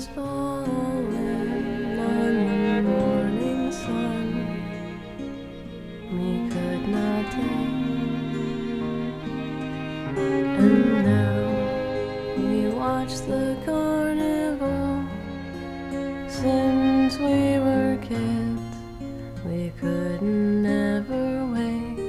was falling on the morning sun. We could not take, and now we watch the carnival. Since we were kids, we couldn't ever wake.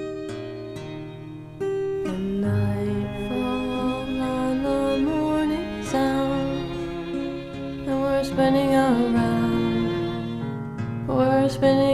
The night falls on the morning sound, and we're spinning around. We're spinning